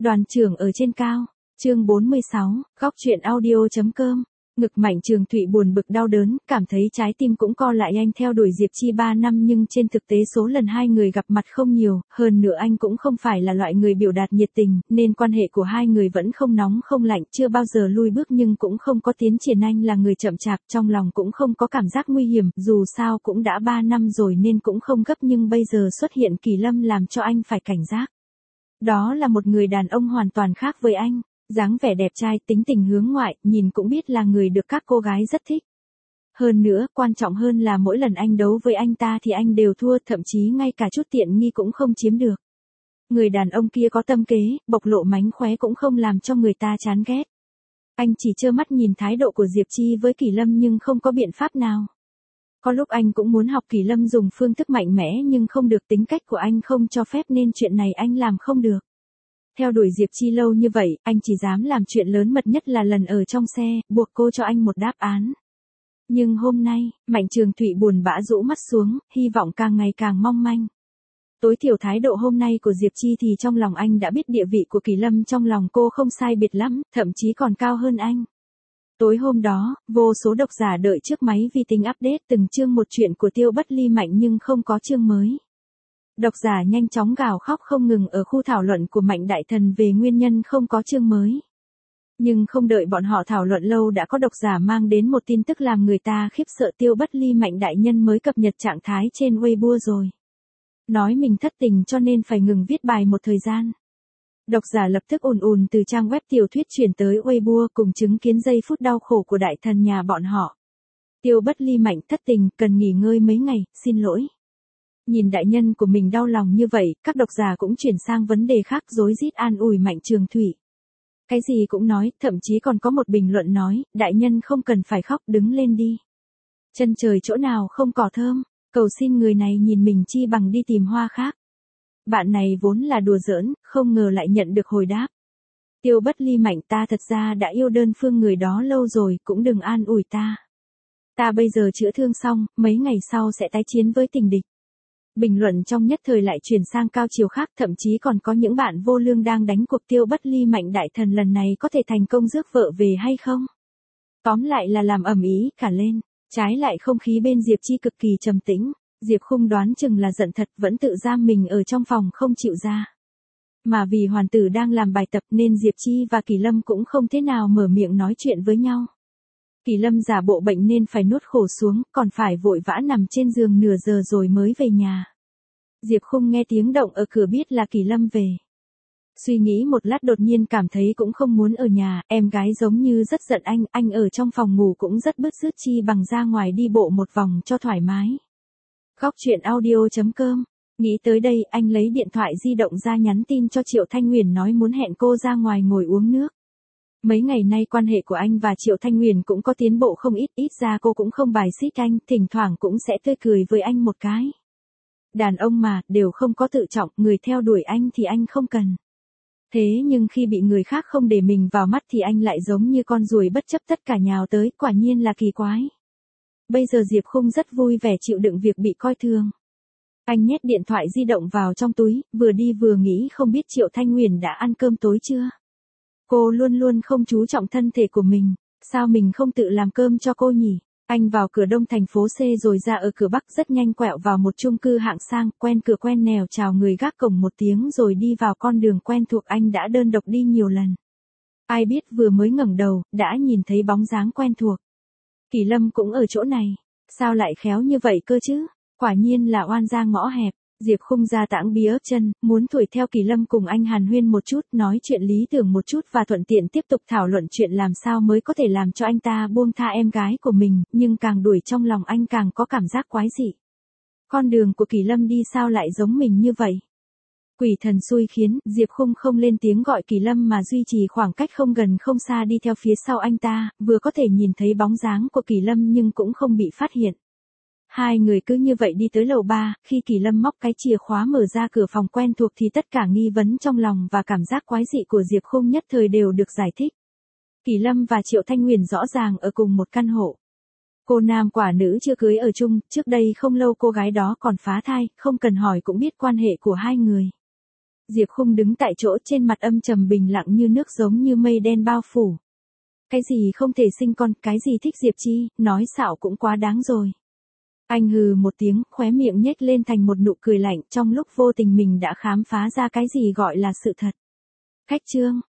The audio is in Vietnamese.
Đoàn trưởng ở trên cao, chương 46, góc truyện audio.com. Ngực Mạnh Trường Thụy buồn bực đau đớn, cảm thấy trái tim cũng co lại. Anh theo đuổi Diệp Chi 3 năm nhưng trên thực tế số lần hai người gặp mặt không nhiều, hơn nữa anh cũng không phải là loại người biểu đạt nhiệt tình, nên quan hệ của hai người vẫn không nóng không lạnh, chưa bao giờ lui bước nhưng cũng không có tiến triển. Anh là người chậm chạp, trong lòng cũng không có cảm giác nguy hiểm, dù sao cũng đã 3 năm rồi nên cũng không gấp, nhưng bây giờ xuất hiện Kỳ Lâm làm cho anh phải cảnh giác. Đó là một người đàn ông hoàn toàn khác với anh. Dáng vẻ đẹp trai, tính tình hướng ngoại, nhìn cũng biết là người được các cô gái rất thích. Hơn nữa, quan trọng hơn là mỗi lần anh đấu với anh ta thì anh đều thua, thậm chí ngay cả chút tiện nghi cũng không chiếm được. Người đàn ông kia có tâm kế, bộc lộ mánh khóe cũng không làm cho người ta chán ghét. Anh chỉ trơ mắt nhìn thái độ của Diệp Chi với Kỳ Lâm nhưng không có biện pháp nào. Có lúc anh cũng muốn học Kỳ Lâm dùng phương thức mạnh mẽ nhưng không được, tính cách của anh không cho phép nên chuyện này anh làm không được. Theo đuổi Diệp Chi lâu như vậy, anh chỉ dám làm chuyện lớn mật nhất là lần ở trong xe, buộc cô cho anh một đáp án. Nhưng hôm nay, Mạnh Trường Thụy buồn bã rũ mắt xuống, hy vọng càng ngày càng mong manh. Tối thiểu thái độ hôm nay của Diệp Chi thì trong lòng anh đã biết địa vị của Kỳ Lâm trong lòng cô không sai biệt lắm, thậm chí còn cao hơn anh. Tối hôm đó, vô số độc giả đợi trước máy vi tính update từng chương một chuyện của Tiêu Bất Ly Mạnh nhưng không có chương mới. Độc giả nhanh chóng gào khóc không ngừng ở khu thảo luận của Mạnh Đại Thần về nguyên nhân không có chương mới. Nhưng không đợi bọn họ thảo luận lâu đã có độc giả mang đến một tin tức làm người ta khiếp sợ. Tiêu Bất Ly Mạnh đại nhân mới cập nhật trạng thái trên Weibo rồi. Nói mình thất tình cho nên phải ngừng viết bài một thời gian. Độc giả lập tức ùn ùn từ trang web tiểu thuyết chuyển tới Weibo cùng chứng kiến giây phút đau khổ của đại thần nhà bọn họ. Tiêu Bất Ly Mạnh thất tình, cần nghỉ ngơi mấy ngày, xin lỗi. Nhìn đại nhân của mình đau lòng như vậy, các độc giả cũng chuyển sang vấn đề khác, rối rít an ủi Mạnh Trường Thụy. Cái gì cũng nói, thậm chí còn có một bình luận nói, đại nhân không cần phải khóc, đứng lên đi. Chân trời chỗ nào không cỏ thơm, cầu xin người này nhìn mình chi bằng đi tìm hoa khác. Bạn này vốn là đùa giỡn, không ngờ lại nhận được hồi đáp. Tiêu Bất Ly Mạnh, ta thật ra đã yêu đơn phương người đó lâu rồi, cũng đừng an ủi ta. Ta bây giờ chữa thương xong, mấy ngày sau sẽ tái chiến với tình địch. Bình luận trong nhất thời lại chuyển sang cao chiều khác, thậm chí còn có những bạn vô lương đang đánh cuộc Tiêu Bất Ly Mạnh đại thần lần này có thể thành công rước vợ về hay không. Tóm lại là làm ầm ĩ cả lên, trái lại không khí bên Diệp Chi cực kỳ trầm tĩnh. Diệp Khung đoán chừng là giận thật, vẫn tự giam mình ở trong phòng không chịu ra. Mà vì hoàn tử đang làm bài tập nên Diệp Chi và Kỳ Lâm cũng không thế nào mở miệng nói chuyện với nhau. Kỳ Lâm giả bộ bệnh nên phải nuốt khổ xuống, còn phải vội vã nằm trên giường nửa giờ rồi mới về nhà. Diệp Khung nghe tiếng động ở cửa biết là Kỳ Lâm về. Suy nghĩ một lát đột nhiên cảm thấy cũng không muốn ở nhà, em gái giống như rất giận anh ở trong phòng ngủ cũng rất bứt rứt, chi bằng ra ngoài đi bộ một vòng cho thoải mái. Góc truyện audio.com. Nghĩ tới đây, anh lấy điện thoại di động ra nhắn tin cho Triệu Thanh Huyền nói muốn hẹn cô ra ngoài ngồi uống nước. Mấy ngày nay quan hệ của anh và Triệu Thanh Huyền cũng có tiến bộ không ít ra cô cũng không bài xích anh, thỉnh thoảng cũng sẽ tươi cười với anh một cái. Đàn ông mà, đều không có tự trọng, người theo đuổi anh thì anh không cần. Thế nhưng khi bị người khác không để mình vào mắt thì anh lại giống như con ruồi bất chấp tất cả nhào tới, quả nhiên là kỳ quái. Bây giờ Diệp Khung rất vui vẻ chịu đựng việc bị coi thường. Anh nhét điện thoại di động vào trong túi, vừa đi vừa nghĩ không biết Triệu Thanh Huyền đã ăn cơm tối chưa. Cô luôn luôn không chú trọng thân thể của mình, sao mình không tự làm cơm cho cô nhỉ? Anh vào cửa đông thành phố C rồi ra ở cửa Bắc, rất nhanh quẹo vào một chung cư hạng sang, quen cửa quen nẻo chào người gác cổng một tiếng rồi đi vào con đường quen thuộc anh đã đơn độc đi nhiều lần. Ai biết vừa mới ngẩng đầu, đã nhìn thấy bóng dáng quen thuộc. Kỳ Lâm cũng ở chỗ này, sao lại khéo như vậy cơ chứ? Quả nhiên là oan gia ngõ hẹp. Diệp Khung ra tãng bia ấp chân, muốn đuổi theo Kỳ Lâm cùng anh hàn huyên một chút, nói chuyện lý tưởng một chút và thuận tiện tiếp tục thảo luận chuyện làm sao mới có thể làm cho anh ta buông tha em gái của mình, nhưng càng đuổi trong lòng anh càng có cảm giác quái dị. Con đường của Kỳ Lâm đi sao lại giống mình như vậy? Quỷ thần xui khiến, Diệp Khung không lên tiếng gọi Kỳ Lâm mà duy trì khoảng cách không gần không xa đi theo phía sau anh ta, vừa có thể nhìn thấy bóng dáng của Kỳ Lâm nhưng cũng không bị phát hiện. Hai người cứ như vậy đi tới lầu 3, khi Kỳ Lâm móc cái chìa khóa mở ra cửa phòng quen thuộc thì tất cả nghi vấn trong lòng và cảm giác quái dị của Diệp Khung nhất thời đều được giải thích. Kỳ Lâm và Triệu Thanh Huyền rõ ràng ở cùng một căn hộ. Cô nam quả nữ chưa cưới ở chung, trước đây không lâu cô gái đó còn phá thai, không cần hỏi cũng biết quan hệ của hai người. Diệp Khung đứng tại chỗ trên mặt âm trầm bình lặng như nước giống như mây đen bao phủ. Cái gì không thể sinh con, cái gì thích Diệp Chi, nói xạo cũng quá đáng rồi. Anh hừ một tiếng, khóe miệng nhếch lên thành một nụ cười lạnh, trong lúc vô tình mình đã khám phá ra cái gì gọi là sự thật. Khách trương,